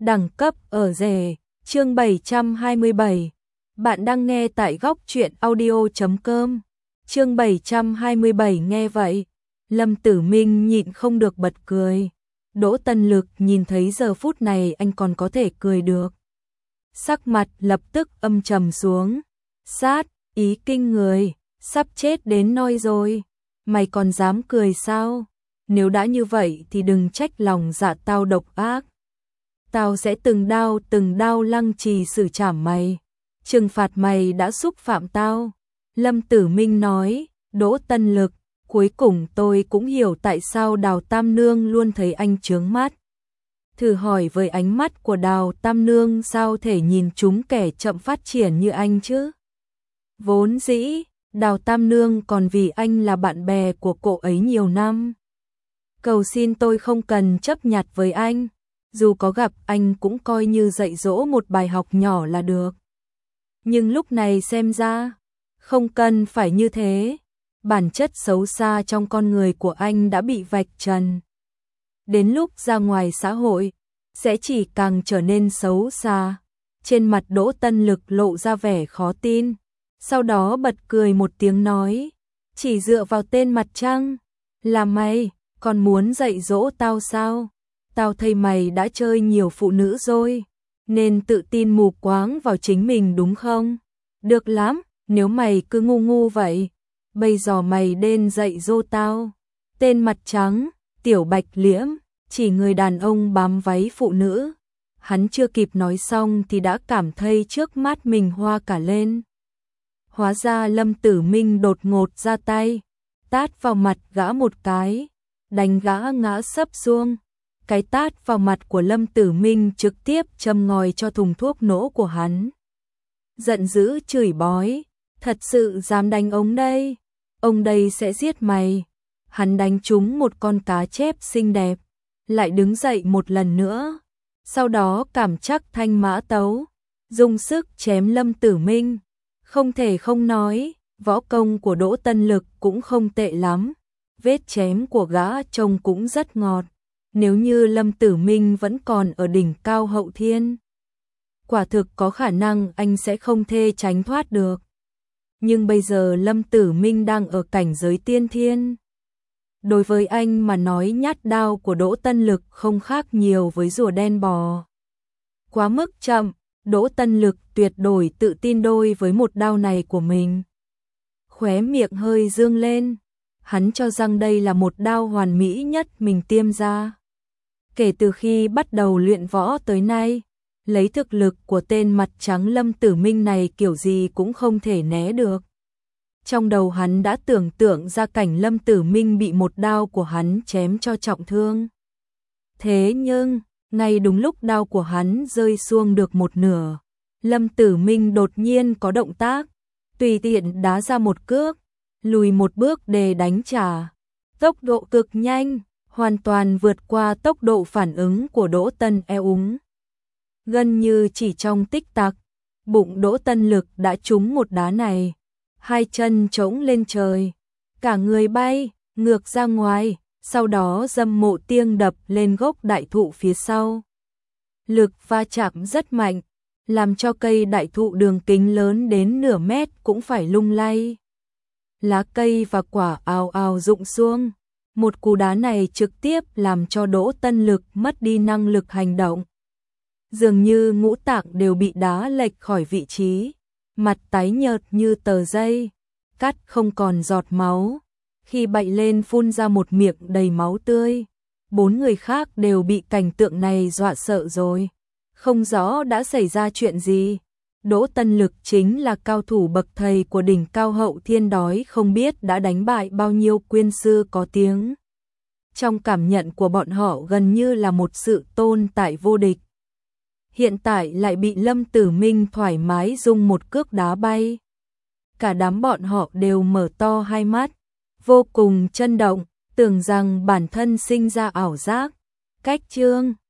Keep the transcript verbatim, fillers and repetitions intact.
Đẳng cấp ở rể, chương bảy trăm hai mươi bảy. Bạn đang nghe tại góc truyện audio chấm com. Chương bảy trăm hai mươi bảy nghe vậy, Lâm Tử Minh nhịn không được bật cười. Đỗ Tân Lực nhìn thấy giờ phút này anh còn có thể cười được. Sắc mặt lập tức âm trầm xuống. Sát, ý kinh người, sắp chết đến nơi rồi. Mày còn dám cười sao? Nếu đã như vậy thì đừng trách lòng dạ tao độc ác. Tao sẽ từng đao từng đao lăng trì xử trảm mày. Trừng phạt mày đã xúc phạm tao. Lâm Tử Minh nói. Đỗ Tân Lực, cuối cùng tôi cũng hiểu tại sao Đào Tam Nương luôn thấy anh chướng mắt. Thử hỏi với ánh mắt của Đào Tam Nương sao thể nhìn chúng kẻ chậm phát triển như anh chứ? Vốn dĩ, Đào Tam Nương còn vì anh là bạn bè của cô ấy nhiều năm. Cầu xin tôi không cần chấp nhặt với anh. Dù có gặp anh cũng coi như dạy dỗ một bài học nhỏ là được. Nhưng lúc này xem ra, không cần phải như thế. Bản chất xấu xa trong con người của anh đã bị vạch trần. Đến lúc ra ngoài xã hội, sẽ chỉ càng trở nên xấu xa. Trên mặt Đỗ Tân Lực lộ ra vẻ khó tin. Sau đó bật cười một tiếng nói. Chỉ dựa vào tên mặt trăng, là mày, còn muốn dạy dỗ tao sao? Tao thấy mày đã chơi nhiều phụ nữ rồi, nên tự tin mù quáng vào chính mình đúng không? Được lắm, nếu mày cứ ngu ngu vậy, bây giờ mày đến dạy dỗ tao. Tên mặt trắng, Tiểu Bạch Liễm, chỉ người đàn ông bám váy phụ nữ. Hắn chưa kịp nói xong thì đã cảm thấy trước mắt mình hoa cả lên. Hóa ra Lâm Tử Minh đột ngột ra tay, tát vào mặt gã một cái, đánh gã ngã sấp xuống. Cái tát vào mặt của Lâm Tử Minh trực tiếp châm ngòi cho thùng thuốc nổ của hắn. Giận dữ chửi bói, thật sự dám đánh ông đây, ông đây sẽ giết mày. Hắn đánh trúng một con cá chép xinh đẹp, lại đứng dậy một lần nữa. Sau đó cảm chắc thanh mã tấu, dùng sức chém Lâm Tử Minh. Không thể không nói, võ công của Đỗ Tân Lực cũng không tệ lắm. Vết chém của gã trông cũng rất ngọt. Nếu như Lâm Tử Minh vẫn còn ở đỉnh cao hậu thiên, quả thực có khả năng anh sẽ không thể tránh thoát được. Nhưng bây giờ Lâm Tử Minh đang ở cảnh giới tiên thiên. Đối với anh mà nói nhát đao của Đỗ Tân Lực không khác nhiều với rùa đen bò. Quá mức chậm, Đỗ Tân Lực tuyệt đối tự tin đôi với một đao này của mình. Khóe miệng hơi dương lên, hắn cho rằng đây là một đao hoàn mỹ nhất mình tiêm ra. Kể từ khi bắt đầu luyện võ tới nay, lấy thực lực của tên mặt trắng Lâm Tử Minh này kiểu gì cũng không thể né được. Trong đầu hắn đã tưởng tượng ra cảnh Lâm Tử Minh bị một đao của hắn chém cho trọng thương. Thế nhưng, ngay đúng lúc đao của hắn rơi xuống được một nửa, Lâm Tử Minh đột nhiên có động tác, tùy tiện đá ra một cước, lùi một bước để đánh trả. Tốc độ cực nhanh, hoàn toàn vượt qua tốc độ phản ứng của Đỗ Tân eo úng. Gần như chỉ trong tích tắc, bụng Đỗ Tân Lực đã trúng một đá này. Hai chân trống lên trời, cả người bay, ngược ra ngoài, sau đó dâm mộ tiêng đập lên gốc đại thụ phía sau. Lực va chạm rất mạnh, làm cho cây đại thụ đường kính lớn đến nửa mét cũng phải lung lay. Lá cây và quả ào ào rụng xuống. Một cú đá này trực tiếp làm cho Đỗ Tân Lực mất đi năng lực hành động. Dường như ngũ tạng đều bị đá lệch khỏi vị trí, mặt tái nhợt như tờ giấy, cắt không còn giọt máu. Khi bậy lên phun ra một miệng đầy máu tươi. Bốn người khác đều bị cảnh tượng này dọa sợ rồi. Không rõ đã xảy ra chuyện gì. Đỗ Tân Lực chính là cao thủ bậc thầy của đỉnh cao hậu thiên đói không biết đã đánh bại bao nhiêu quyên sư có tiếng. Trong cảm nhận của bọn họ gần như là một sự tồn tại vô địch. Hiện tại lại bị Lâm Tử Minh thoải mái dùng một cước đá bay. Cả đám bọn họ đều mở to hai mắt, vô cùng chấn động, tưởng rằng bản thân sinh ra ảo giác. Cách chương